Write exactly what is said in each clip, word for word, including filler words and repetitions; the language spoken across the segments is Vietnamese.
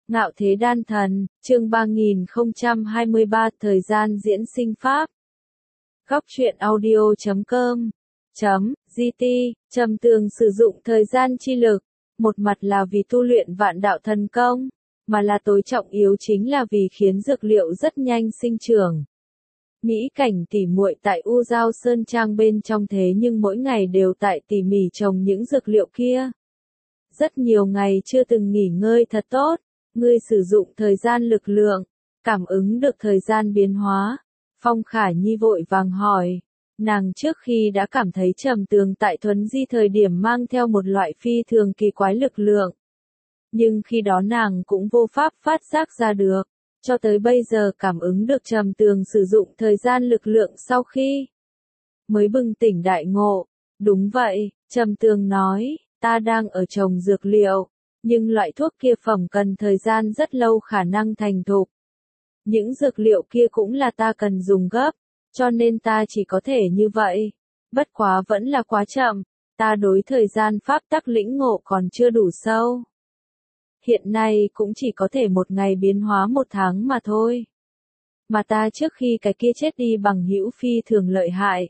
Ngạo Thế Đan Thần, chương ba nghìn không trăm hai mươi ba, thời gian diễn sinh pháp. Góc truyện audio chấm com chấm gt, Trầm Tường sử dụng thời gian chi lực, một mặt là vì tu luyện vạn đạo thần công, mà là tối trọng yếu chính là vì khiến dược liệu rất nhanh sinh trưởng. Mỹ Cảnh tỉ muội tại U Giao Sơn Trang bên trong thế nhưng mỗi ngày đều tại tỉ mỉ trồng những dược liệu kia. Rất nhiều ngày chưa từng nghỉ ngơi thật tốt. Ngươi sử dụng thời gian lực lượng, cảm ứng được thời gian biến hóa. Phong Khả Nhi vội vàng hỏi. Nàng trước khi đã cảm thấy Trầm Tường tại Thuấn Di thời điểm mang theo một loại phi thường kỳ quái lực lượng. Nhưng khi đó nàng cũng vô pháp phát giác ra được. Cho tới bây giờ cảm ứng được Trầm Tường sử dụng thời gian lực lượng sau khi mới bừng tỉnh đại ngộ. Đúng vậy, Trầm Tường nói, ta đang ở trồng dược liệu. Nhưng loại thuốc kia phẩm cần thời gian rất lâu khả năng thành thục. Những dược liệu kia cũng là ta cần dùng gấp, cho nên ta chỉ có thể như vậy. Bất quá vẫn là quá chậm, ta đối thời gian pháp tắc lĩnh ngộ còn chưa đủ sâu. Hiện nay cũng chỉ có thể một ngày biến hóa một tháng mà thôi. Mà ta trước khi cái kia chết đi bằng hữu phi thường lợi hại.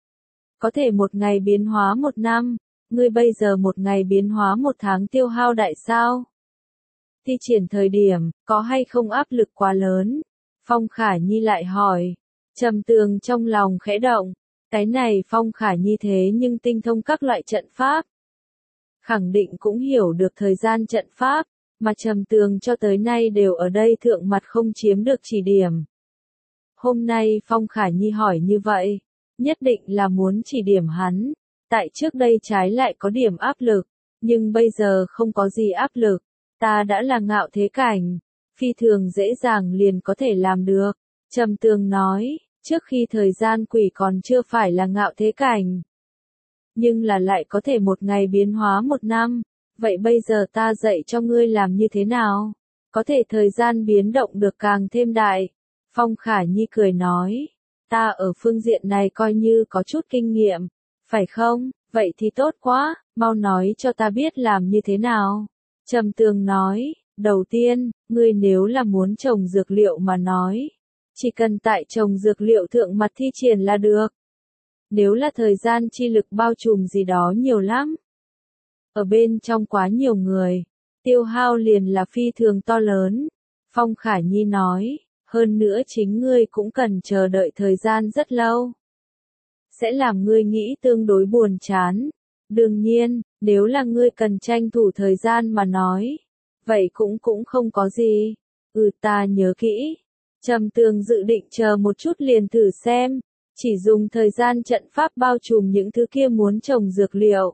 Có thể một ngày biến hóa một năm. Ngươi bây giờ một ngày biến hóa một tháng tiêu hao đại sao? Thi triển thời điểm, có hay không áp lực quá lớn? Phong Khả Nhi lại hỏi. Trầm Tường trong lòng khẽ động. Cái này Phong Khả Nhi thế nhưng tinh thông các loại trận pháp. Khẳng định cũng hiểu được thời gian trận pháp, mà Trầm Tường cho tới nay đều ở đây thượng mặt không chiếm được chỉ điểm. Hôm nay Phong Khả Nhi hỏi như vậy, nhất định là muốn chỉ điểm hắn. Tại trước đây trái lại có điểm áp lực, nhưng bây giờ không có gì áp lực, ta đã là ngạo thế cảnh, phi thường dễ dàng liền có thể làm được. Trầm Tường nói, trước khi thời gian quỷ còn chưa phải là ngạo thế cảnh, nhưng là lại có thể một ngày biến hóa một năm, vậy bây giờ ta dạy cho ngươi làm như thế nào? Có thể thời gian biến động được càng thêm đại. Phong Khả Nhi cười nói, ta ở phương diện này coi như có chút kinh nghiệm. Phải không? Vậy thì tốt quá, mau nói cho ta biết làm như thế nào. Trầm Tường nói, đầu tiên, ngươi nếu là muốn trồng dược liệu mà nói, chỉ cần tại trồng dược liệu thượng mặt thi triển là được. Nếu là thời gian chi lực bao trùm gì đó nhiều lắm, ở bên trong quá nhiều người, tiêu hao liền là phi thường to lớn. Phong Khả Nhi nói, hơn nữa chính ngươi cũng cần chờ đợi thời gian rất lâu. Sẽ làm ngươi nghĩ tương đối buồn chán. Đương nhiên, nếu là ngươi cần tranh thủ thời gian mà nói, vậy cũng cũng không có gì. Ừ, ta nhớ kỹ. Trầm Tường dự định chờ một chút liền thử xem, chỉ dùng thời gian trận pháp bao trùm những thứ kia muốn trồng dược liệu.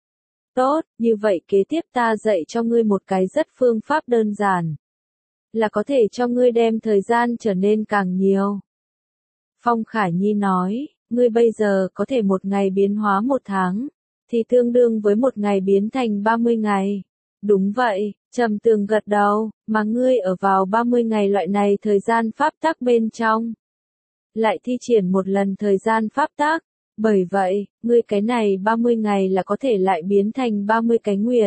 Tốt, như vậy kế tiếp ta dạy cho ngươi một cái rất phương pháp đơn giản, là có thể cho ngươi đem thời gian trở nên càng nhiều. Phong Khả Nhi nói, ngươi bây giờ có thể một ngày biến hóa một tháng, thì tương đương với một ngày biến thành ba mươi ngày. Đúng vậy, Trầm Tường gật đầu, mà ngươi ở vào ba mươi ngày loại này thời gian pháp tắc bên trong. Lại thi triển một lần thời gian pháp tắc, bởi vậy, ngươi cái này ba mươi ngày là có thể lại biến thành ba mươi cái nguyệt.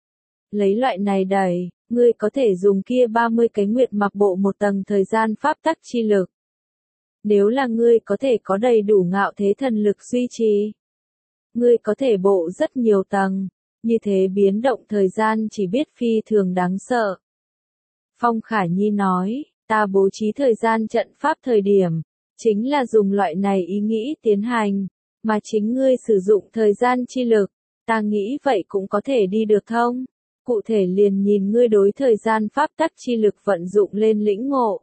Lấy loại này đẩy, ngươi có thể dùng kia ba mươi cái nguyệt mặc bộ một tầng thời gian pháp tắc chi lực. Nếu là ngươi có thể có đầy đủ ngạo thế thần lực duy trì, ngươi có thể bộ rất nhiều tầng, như thế biến động thời gian chỉ biết phi thường đáng sợ. Phong Khả Nhi nói, ta bố trí thời gian trận pháp thời điểm, chính là dùng loại này ý nghĩ tiến hành, mà chính ngươi sử dụng thời gian chi lực, ta nghĩ vậy cũng có thể đi được thông. Cụ thể liền nhìn ngươi đối thời gian pháp tắc chi lực vận dụng lên lĩnh ngộ.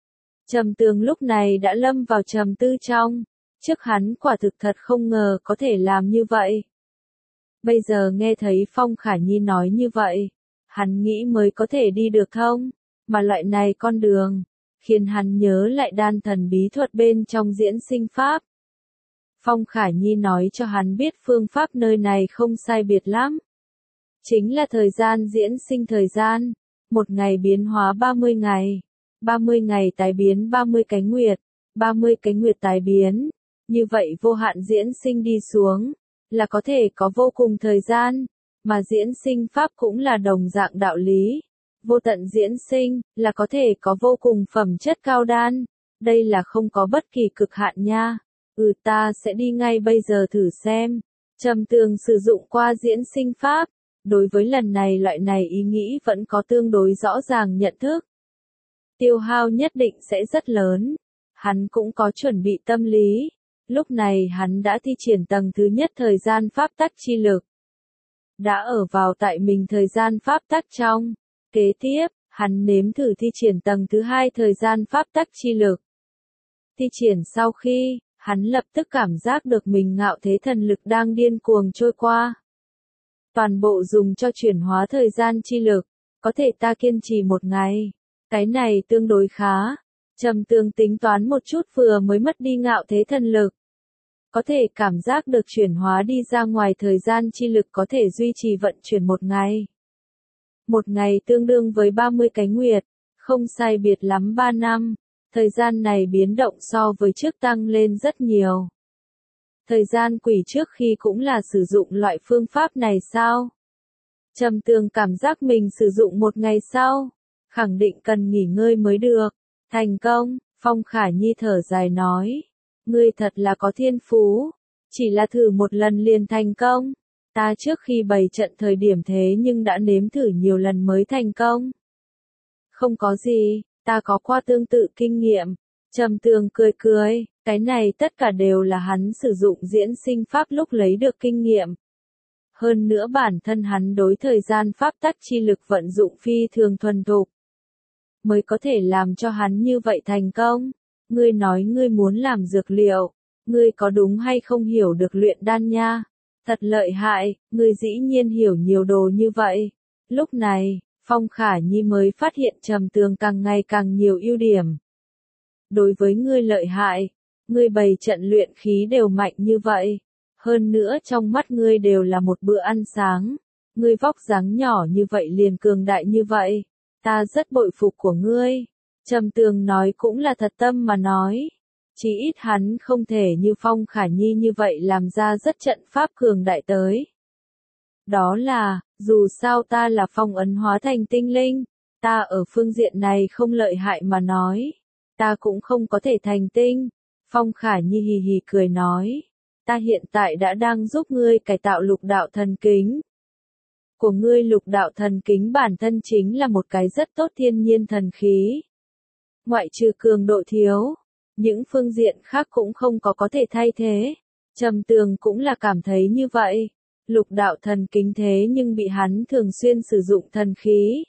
Trầm Tường lúc này đã lâm vào trầm tư trong, trước hắn quả thực thật không ngờ có thể làm như vậy. Bây giờ nghe thấy Phong Khả Nhi nói như vậy, hắn nghĩ mới có thể đi được thông, mà loại này con đường, khiến hắn nhớ lại đan thần bí thuật bên trong diễn sinh pháp. Phong Khả Nhi nói cho hắn biết phương pháp nơi này không sai biệt lắm. Chính là thời gian diễn sinh thời gian, một ngày biến hóa ba mươi ngày. ba mươi ngày tái biến ba mươi cái nguyệt, ba mươi cái nguyệt tái biến, như vậy vô hạn diễn sinh đi xuống, là có thể có vô cùng thời gian, mà diễn sinh pháp cũng là đồng dạng đạo lý. vô tận diễn sinh, là có thể có vô cùng phẩm chất cao đan. Đây là không có bất kỳ cực hạn nha. Ừ ta sẽ đi ngay bây giờ thử xem. Trầm Tường sử dụng qua diễn sinh pháp. Đối với lần này loại này ý nghĩ vẫn có tương đối rõ ràng nhận thức. Tiêu hao nhất định sẽ rất lớn. Hắn cũng có chuẩn bị tâm lý. Lúc này hắn đã thi triển tầng thứ nhất thời gian pháp tắc chi lực. Đã ở vào tại mình thời gian pháp tắc trong. Kế tiếp, hắn nếm thử thi triển tầng thứ hai thời gian pháp tắc chi lực. Thi triển sau khi, hắn lập tức cảm giác được mình ngạo thế thần lực đang điên cuồng trôi qua. Toàn bộ dùng cho chuyển hóa thời gian chi lực, có thể ta kiên trì một ngày. Cái này tương đối khá. Trầm Tường tính toán một chút vừa mới mất đi ngạo thế thần lực. Có thể cảm giác được chuyển hóa đi ra ngoài thời gian chi lực có thể duy trì vận chuyển một ngày. Một ngày tương đương với ba mươi cái nguyệt, không sai biệt lắm ba năm. Thời gian này biến động so với trước tăng lên rất nhiều. Thời gian quỷ trước khi cũng là sử dụng loại phương pháp này sao? Trầm Tường cảm giác mình sử dụng một ngày sau, khẳng định cần nghỉ ngơi mới được. Thành công, Phong Khả Nhi thở dài nói. Ngươi thật là có thiên phú, chỉ là thử một lần liền thành công. Ta trước khi bày trận thời điểm thế nhưng đã nếm thử nhiều lần mới thành công. Không có gì, ta có qua tương tự kinh nghiệm. Trầm Tường cười cười, cái này tất cả đều là hắn sử dụng diễn sinh pháp lúc lấy được kinh nghiệm. Hơn nữa bản thân hắn đối thời gian pháp tắc chi lực vận dụng phi thường thuần thục, mới có thể làm cho hắn như vậy thành công. Ngươi nói ngươi muốn làm dược liệu, ngươi có đúng hay không hiểu được luyện đan nha? Thật lợi hại, ngươi dĩ nhiên hiểu nhiều đồ như vậy. Lúc này, Phong Khả Nhi mới phát hiện Trầm Tường càng ngày càng nhiều ưu điểm. Đối với ngươi lợi hại, ngươi bày trận luyện khí đều mạnh như vậy. Hơn nữa trong mắt ngươi đều là một bữa ăn sáng. Ngươi vóc dáng nhỏ như vậy liền cường đại như vậy. Ta rất bội phục của ngươi. Trầm Tường nói cũng là thật tâm mà nói. Chỉ ít hắn không thể như Phong Khả Nhi như vậy làm ra rất trận pháp cường đại tới. Đó là, dù sao ta là phong ấn hóa thành tinh linh, ta ở phương diện này không lợi hại mà nói. Ta cũng không có thể thành tinh. Phong Khả Nhi hì hì cười nói. Ta hiện tại đã đang giúp ngươi cải tạo lục đạo thần kính. Của ngươi lục đạo thần kính bản thân chính là một cái rất tốt thiên nhiên thần khí. Ngoại trừ cường độ thiếu, những phương diện khác cũng không có có thể thay thế. Trầm Tường cũng là cảm thấy như vậy. Lục đạo thần kính thế nhưng bị hắn thường xuyên sử dụng thần khí.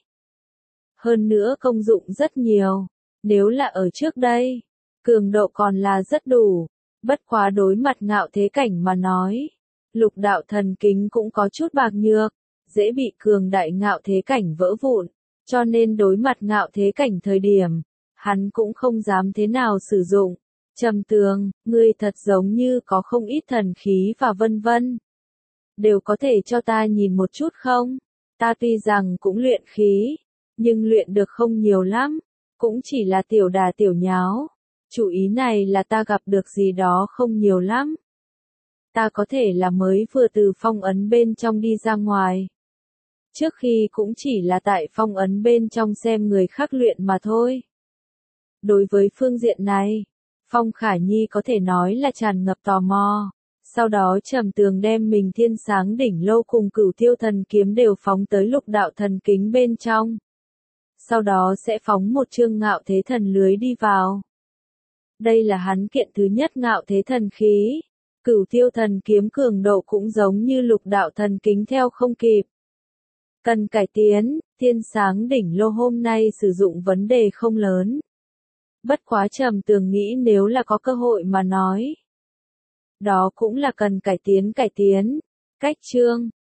Hơn nữa công dụng rất nhiều. Nếu là ở trước đây, cường độ còn là rất đủ. Bất quá đối mặt ngạo thế cảnh mà nói. Lục đạo thần kính cũng có chút bạc nhược, dễ bị cường đại ngạo thế cảnh vỡ vụn. Cho nên đối mặt ngạo thế cảnh thời điểm, hắn cũng không dám thế nào sử dụng. Trầm Tường, ngươi thật giống như có không ít thần khí và vân vân. Đều có thể cho ta nhìn một chút không? Ta tuy rằng cũng luyện khí, nhưng luyện được không nhiều lắm, cũng chỉ là tiểu đà tiểu nháo. Chủ ý này là ta gặp được gì đó không nhiều lắm. Ta có thể là mới vừa từ phong ấn bên trong đi ra ngoài. Trước khi cũng chỉ là tại phong ấn bên trong xem người khác luyện mà thôi. Đối với phương diện này, Phong Khả Nhi có thể nói là tràn ngập tò mò. Sau đó Trầm Tường đem mình thiên sáng đỉnh lô cùng cửu tiêu thần kiếm đều phóng tới lục đạo thần kính bên trong. Sau đó sẽ phóng một chương ngạo thế thần lưới đi vào. Đây là hắn kiện thứ nhất ngạo thế thần khí. Cửu tiêu thần kiếm cường độ cũng giống như lục đạo thần kính theo không kịp. Cần cải tiến, thiên sáng đỉnh lô hôm nay sử dụng vấn đề không lớn. Bất quá Trầm Tường nghĩ nếu là có cơ hội mà nói. Đó cũng là cần cải tiến cải tiến. Cách chương,